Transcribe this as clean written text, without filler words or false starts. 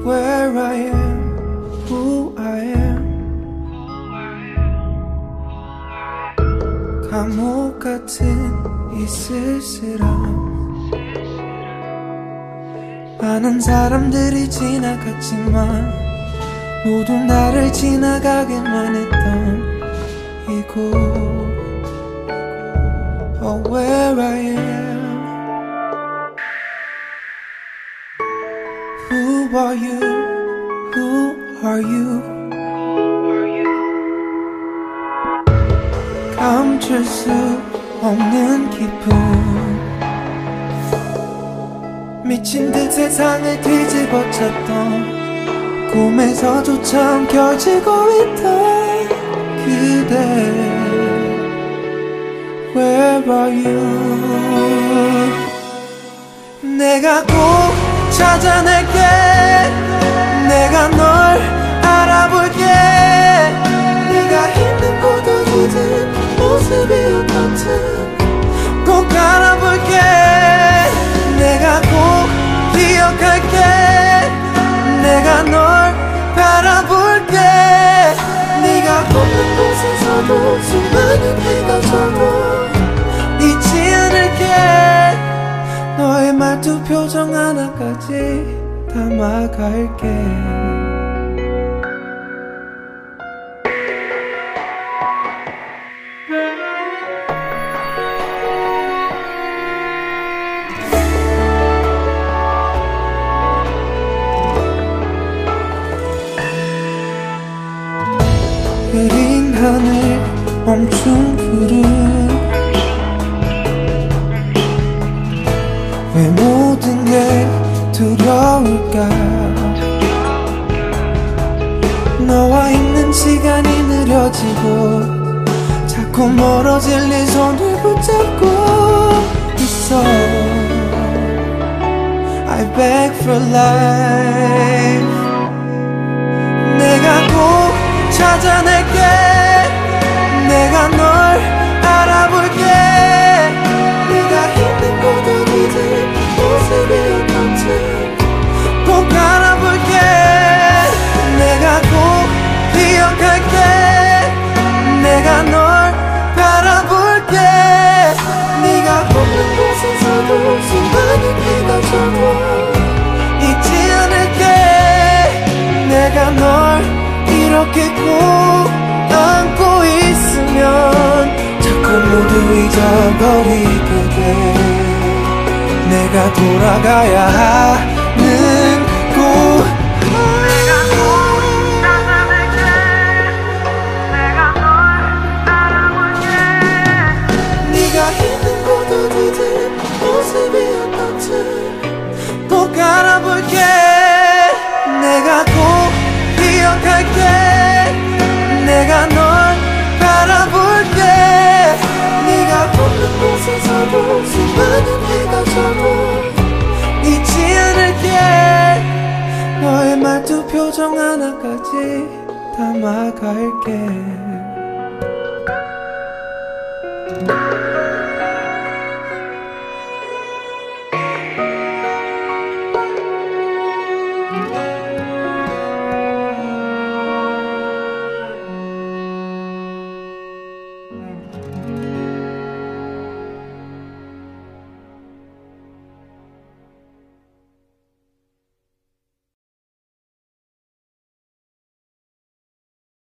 where I am, who I am. 감옥 같은 이 쓸쓸함. 많은 사람들이 지나갔지만 모두 나를 지나가게만 했던 이곳. Oh, where I am. Who are you? Who are you? 감출 수 없는 기분. 미친 듯 세상을 뒤집어 쳤던 꿈에서조차 움켜쥐고 있던 그대. Where are you? 내가 꼭 찾아낼게. 내가 널 알아볼게. 네가 힘든 곳 어디든 모습이 어떻든 꼭 알아볼게. 내가 꼭 기억할게. 내가 널 바라볼게. 네가 없는 곳에서도 수많은 해가 져도 잊지 않을게. 너의 말투 표정 하나까지 담아갈게. 흐린 하늘 멈춘 구름. 왜 모든 게 두려울까. 너와 있는 시간이 느려지고 자꾸 멀어질 네 손을 붙잡고 있어. I beg for life. 내가 꼭 찾아낼게. 내가 널 알아볼게. 네가 힘든 곳 어디든 모습이 어떻든 꼭 알아볼게. 내가 꼭 기억할게. 내가 널 바라볼게. 네가 없는 곳에서도 수많은 해가 져도 잊지 않을게. 내가 널 이렇게 꼭 안고 있으면 자꾸 모두 잊어버리게 돼. 내가 돌아가야 하는 곳. 내가 꼭 찾아낼게. 내가 널 알아볼게. 네가 힘든 곳 어디든 모습이 어떻든 꼭 알아볼게. 내가 꼭 기억할게. 내가 널 바라볼게. 네가 없는 곳에서도 수많은 해가 져도 잊지 않을게. 너의 말투 표정 하나까지 담아갈게.